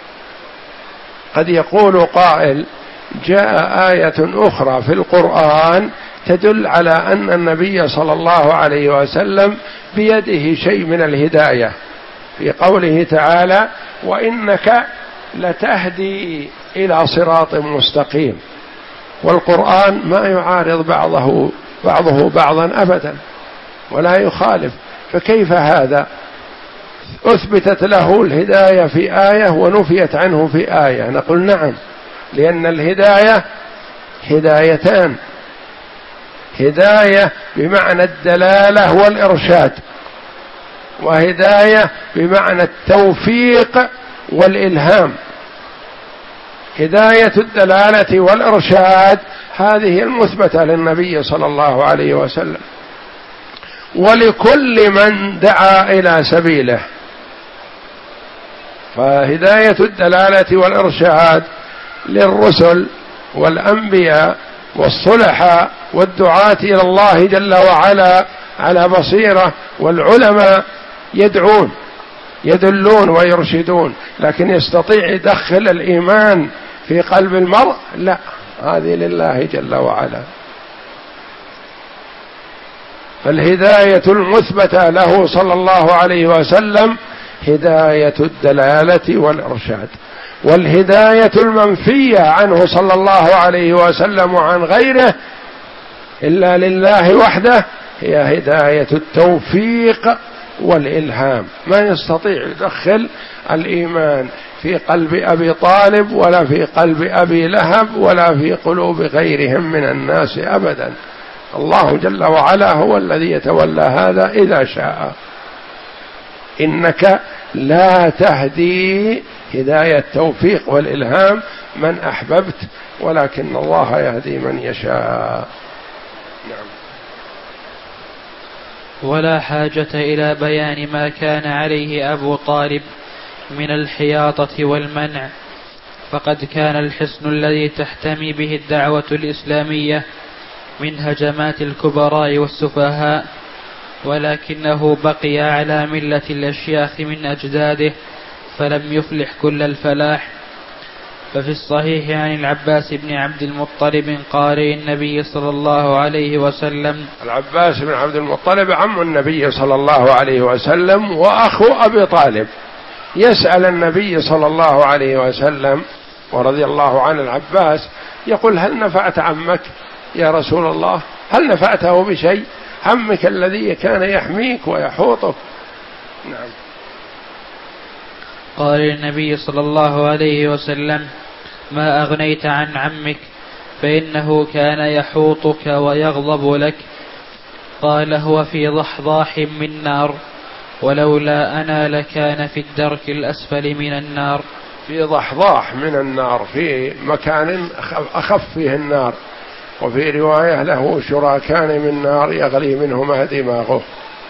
قد يقول قائل جاء آية أخرى في القرآن تدل على أن النبي صلى الله عليه وسلم بيده شيء من الهداية، في قوله تعالى وإنك لتهدي إلى صراط مستقيم، والقرآن ما يعارض بعضه بعضه بعضا أبدا ولا يخالف، فكيف هذا أثبتت له الهداية في آية ونفيت عنه في آية؟ نقول نعم، لأن الهداية هدايتان، هداية بمعنى الدلالة والإرشاد، وهداية بمعنى التوفيق والإلهام. هداية الدلالة والإرشاد هذه المثبتة للنبي صلى الله عليه وسلم ولكل من دعا إلى سبيله. فهداية الدلالة والإرشاد للرسل والأنبياء والصلحاء والدعاة إلى الله جل وعلا على بصيرة، والعلماء يدعون يدلون ويرشدون، لكن يستطيع يدخل الإيمان في قلب المرء؟ لا، هذه لله جل وعلا. فالهداية المثبتة له صلى الله عليه وسلم هداية الدلالة والإرشاد، والهداية المنفية عنه صلى الله عليه وسلم وعن غيره إلا لله وحده هي هداية التوفيق والإلهام. ما يستطيع يدخل الإيمان في قلب أبي طالب ولا في قلب أبي لهب ولا في قلوب غيرهم من الناس أبدا. الله جل وعلا هو الذي يتولى هذا إذا شاء. إنك لا تهدي هداية التوفيق والإلهام من أحببت ولكن الله يهدي من يشاء. نعم. ولا حاجة إلى بيان ما كان عليه أبو طالب من الحياطة والمنع، فقد كان الحصن الذي تحتمي به الدعوة الإسلامية من هجمات الكبراء والسفهاء، ولكنه بقي على ملة الأشياخ من أجداده فلم يفلح كل الفلاح. ففي الصحيح عن العباس بن عبد المطلب قارئ النبي صلى الله عليه وسلم، العباس بن عبد المطلب عم النبي صلى الله عليه وسلم وأخو أبي طالب، يسأل النبي صلى الله عليه وسلم ورضي الله عن العباس، يقول هل نفعت عمك يا رسول الله؟ هل نفعته بشيء؟ عمك الذي كان يحميك ويحوطك. نعم. قال النبي صلى الله عليه وسلم ما أغنيت عن عمك فإنه كان يحوطك ويغضب لك. قال هو في ضحضاح من نار ولولا أنا لكان في الدرك الأسفل من النار. في ضحضاح من النار، في مكان أخف فيه النار، وفي رواية له شراكان من نار يغلي منهما دماغه،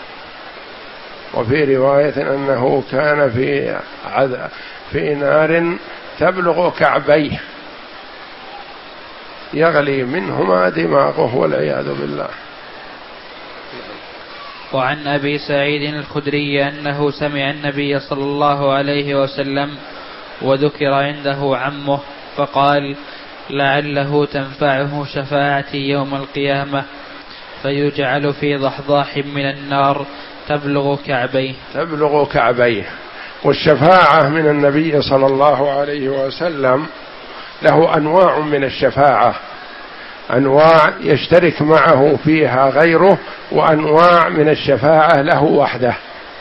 وفي رواية أنه كان في عذ... في نار تبلغ كعبيه يغلي منهما دماغه والعياذ بالله. وعن أبي سعيد الخدري أنه سمع النبي صلى الله عليه وسلم وذكر عنده عمه فقال لعله تنفعه شفاعتي يوم القيامة، فيجعل في ضحضاح من النار تبلغ كعبيه تبلغ كعبيه. والشفاعة من النبي صلى الله عليه وسلم له أنواع من الشفاعة، أنواع يشترك معه فيها غيره، وأنواع من الشفاعة له وحده.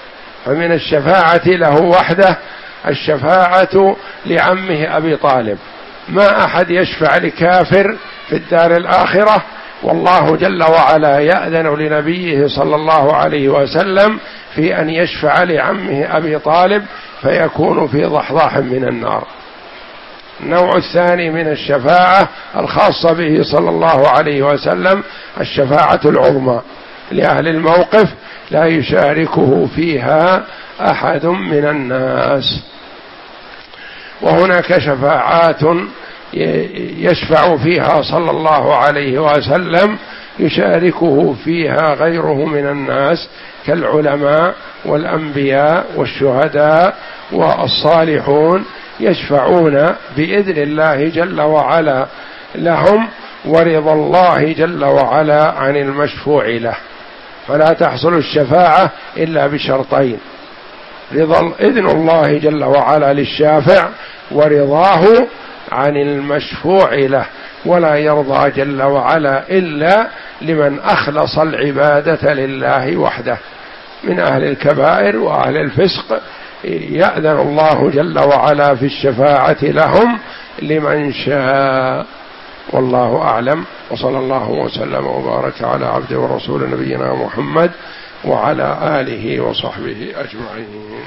فمن الشفاعة له وحده الشفاعة لعمه أبي طالب، ما أحد يشفع لكافر في الدار الآخرة، والله جل وعلا يأذن لنبيه صلى الله عليه وسلم في أن يشفع لعمه أبي طالب فيكون في ضحضاح من النار. النوع الثاني من الشفاعة الخاصة به صلى الله عليه وسلم الشفاعة العظمى لأهل الموقف لا يشاركه فيها أحد من الناس. وهناك شفاعات يشفع فيها صلى الله عليه وسلم يشاركه فيها غيره من الناس كالعلماء والأنبياء والشهداء والصالحون، يشفعون بإذن الله جل وعلا لهم ورضا الله جل وعلا عن المشفوع له. فلا تحصل الشفاعة إلا بشرطين: رضا إذن الله جل وعلا للشافع ورضاه عن المشفوع له، ولا يرضى جل وعلا إلا لمن أخلص العبادة لله وحده من أهل الكبائر وأهل الفسق، يأذن الله جل وعلا في الشفاعة لهم لمن شاء. والله أعلم، وصلى الله وسلم وبارك على عبده ورسول نبينا محمد وعلى آله وصحبه أجمعين.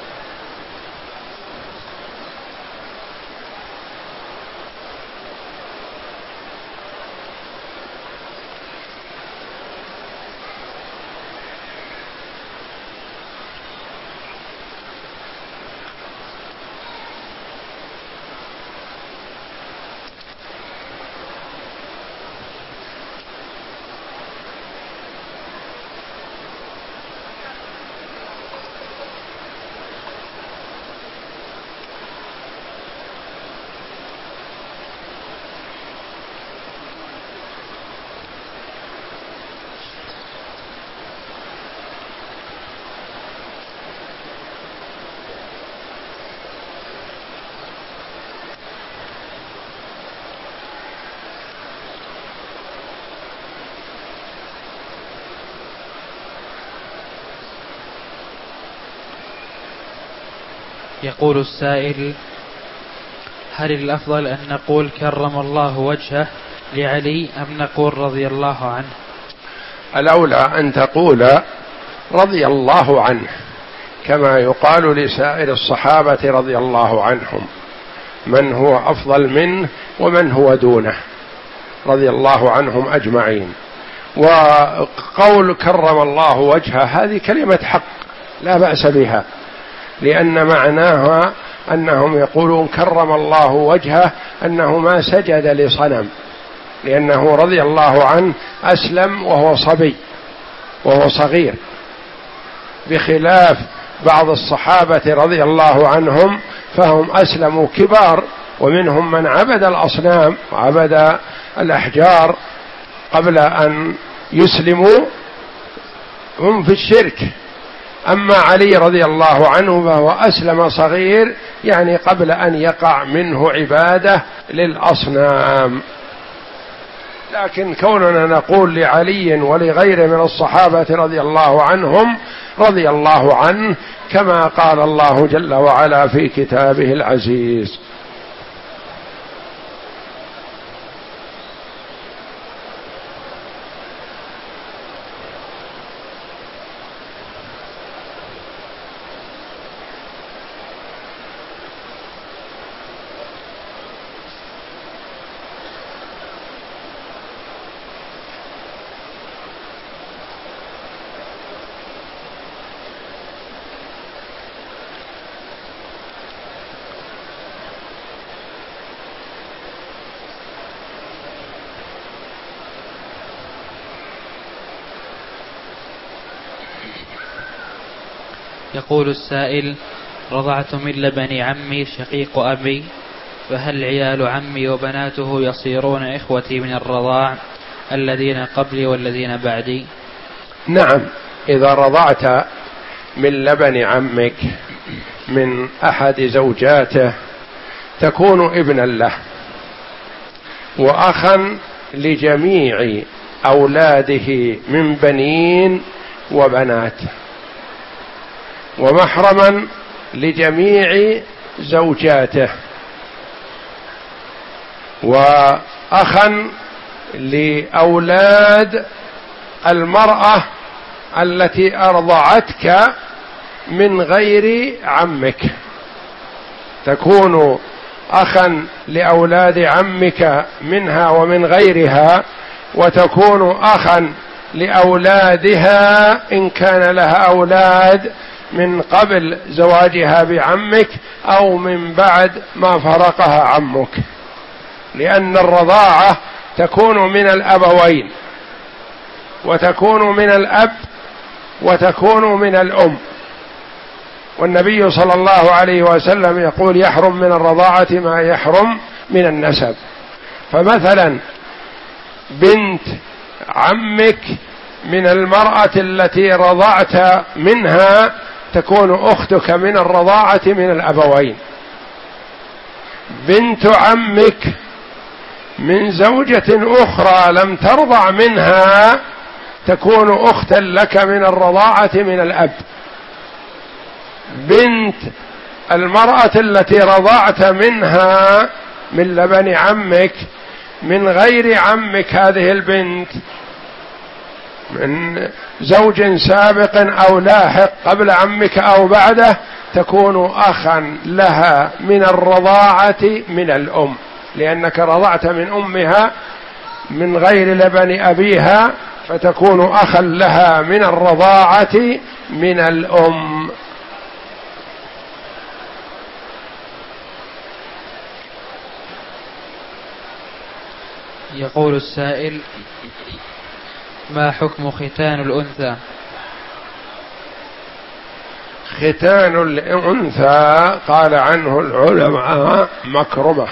يقول السائل: هل الأفضل أن نقول كرم الله وجهه لعلي أم نقول رضي الله عنه؟ الأولى أن تقول رضي الله عنه كما يقال لسائر الصحابة رضي الله عنهم، من هو أفضل منه ومن هو دونه رضي الله عنهم أجمعين. وقول كرم الله وجهه هذه كلمة حق لا بأس بها، لأن معناها أنهم يقولون كرم الله وجهه أنه ما سجد لصنم، لأنه رضي الله عنه أسلم وهو صبي وهو صغير، بخلاف بعض الصحابة رضي الله عنهم فهم أسلموا كبار، ومنهم من عبد الأصنام وعبد الأحجار قبل أن يسلموا، هم في الشرك. أما علي رضي الله عنه فهو أسلم صغير، يعني قبل أن يقع منه عبادة للأصنام. لكن كوننا نقول لعلي ولغيره من الصحابة رضي الله عنهم رضي الله عنه كما قال الله جل وعلا في كتابه العزيز. يقول السائل: رضعت من لبن عمي شقيق أبي، فهل عيال عمي وبناته يصيرون إخوتي من الرضاع الذين قبلي والذين بعدي؟ نعم، إذا رضعت من لبن عمك من أحد زوجاته تكون ابنا له وأخا لجميع أولاده من بنين وبنات، ومحرما لجميع زوجاته، وأخا لأولاد المرأة التي أرضعتك من غير عمك، تكون أخا لأولاد عمك منها ومن غيرها، وتكون أخا لأولادها إن كان لها أولاد من قبل زواجها بعمك أو من بعد ما فرقها عمك، لأن الرضاعة تكون من الأبوين وتكون من الأب وتكون من الأم، والنبي صلى الله عليه وسلم يقول يحرم من الرضاعة ما يحرم من النسب. فمثلا بنت عمك من المرأة التي رضعت منها تكون أختك من الرضاعة من الأبوين. بنت عمك من زوجة أخرى لم ترضع منها تكون أختا لك من الرضاعة من الأب. بنت المرأة التي رضعت منها من لبن عمك من غير عمك، هذه البنت من زوج سابق أو لاحق قبل عمك أو بعده تكون أخا لها من الرضاعة من الأم، لأنك رضعت من أمها من غير لبن أبيها، فتكون أخا لها من الرضاعة من الأم. يقول السائل: ما حكم ختان الأنثى؟ ختان الأنثى قال عنه العلماء مكرمة،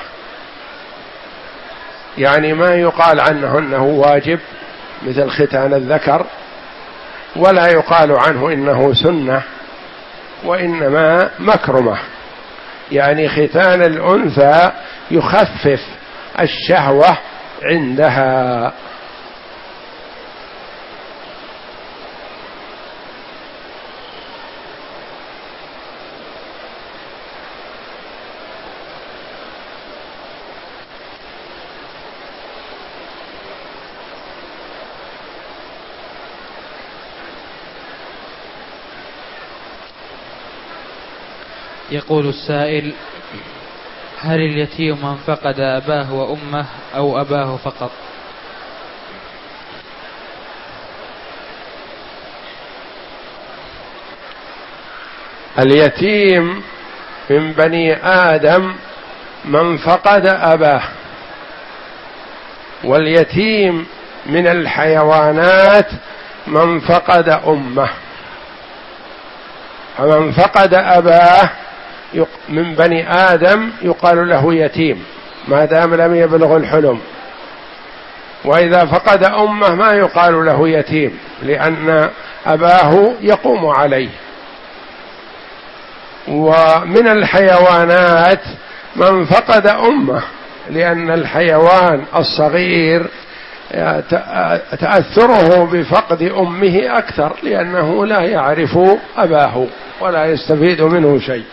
يعني ما يقال عنه أنه واجب مثل ختان الذكر، ولا يقال عنه إنه سنة، وإنما مكرمة، يعني ختان الأنثى يخفف الشهوة عندها. يقول السائل: هل اليتيم من فقد أباه وأمه أو أباه فقط؟ اليتيم من بني آدم من فقد أباه، واليتيم من الحيوانات من فقد أمه. فمن فقد أباه من بني آدم يقال له يتيم ما دام لم يبلغ الحلم، وإذا فقد أمه ما يقال له يتيم لأن أباه يقوم عليه. ومن الحيوانات من فقد أمه، لأن الحيوان الصغير تأثره بفقد أمه أكثر، لأنه لا يعرف أباه ولا يستفيد منه شيء.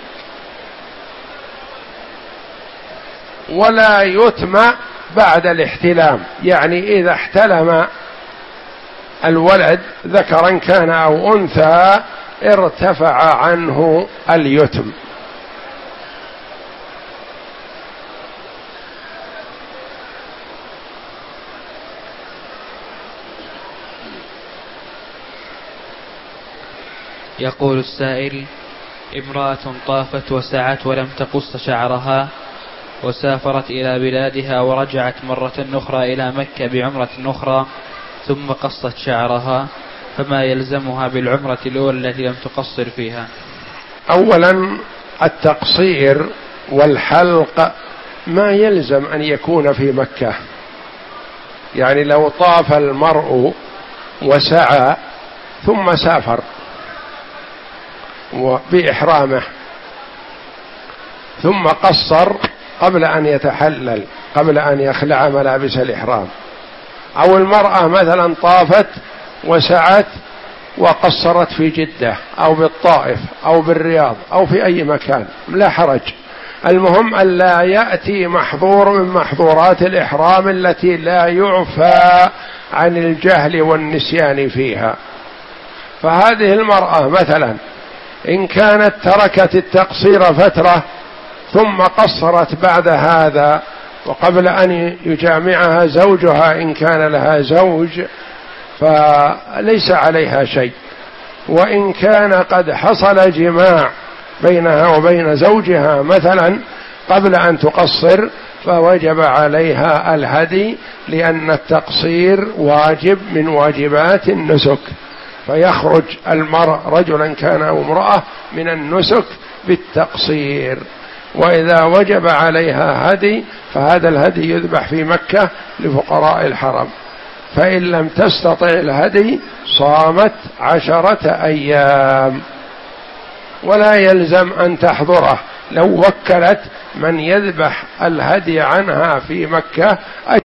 ولا يتم بعد الاحتلام، يعني إذا احتلم الولد ذكرا كان أو أنثى ارتفع عنه اليتم. يقول السائل: امرأة طافت وسعت ولم تقص شعرها، وسافرت إلى بلادها ورجعت مرة أخرى إلى مكة بعمرة أخرى ثم قصت شعرها، فما يلزمها بالعمرة الأولى التي لم تقصر فيها؟ أولا التقصير والحلق ما يلزم أن يكون في مكة، يعني لو طاف المرء وسعى ثم سافر بإحرامه ثم قصر قبل أن يتحلل، قبل أن يخلع ملابس الإحرام، أو المرأة مثلا طافت وسعت وقصرت في جدة أو بالطائف أو بالرياض أو في أي مكان لا حرج، المهم أن لا يأتي محظور من محظورات الإحرام التي لا يعفى عن الجهل والنسيان فيها. فهذه المرأة مثلا إن كانت تركت التقصير فترة ثم قصرت بعد هذا وقبل أن يجامعها زوجها إن كان لها زوج فليس عليها شيء، وإن كان قد حصل جماع بينها وبين زوجها مثلا قبل أن تقصر فوجب عليها الهدي، لأن التقصير واجب من واجبات النسك، فيخرج المرء رجلا كان أو امرأة من النسك بالتقصير. وإذا وجب عليها هدي فهذا الهدي يذبح في مكة لفقراء الحرم، فإن لم تستطع الهدي صامت عشرة أيام، ولا يلزم أن تحضره. لو وكلت من يذبح الهدي عنها في مكة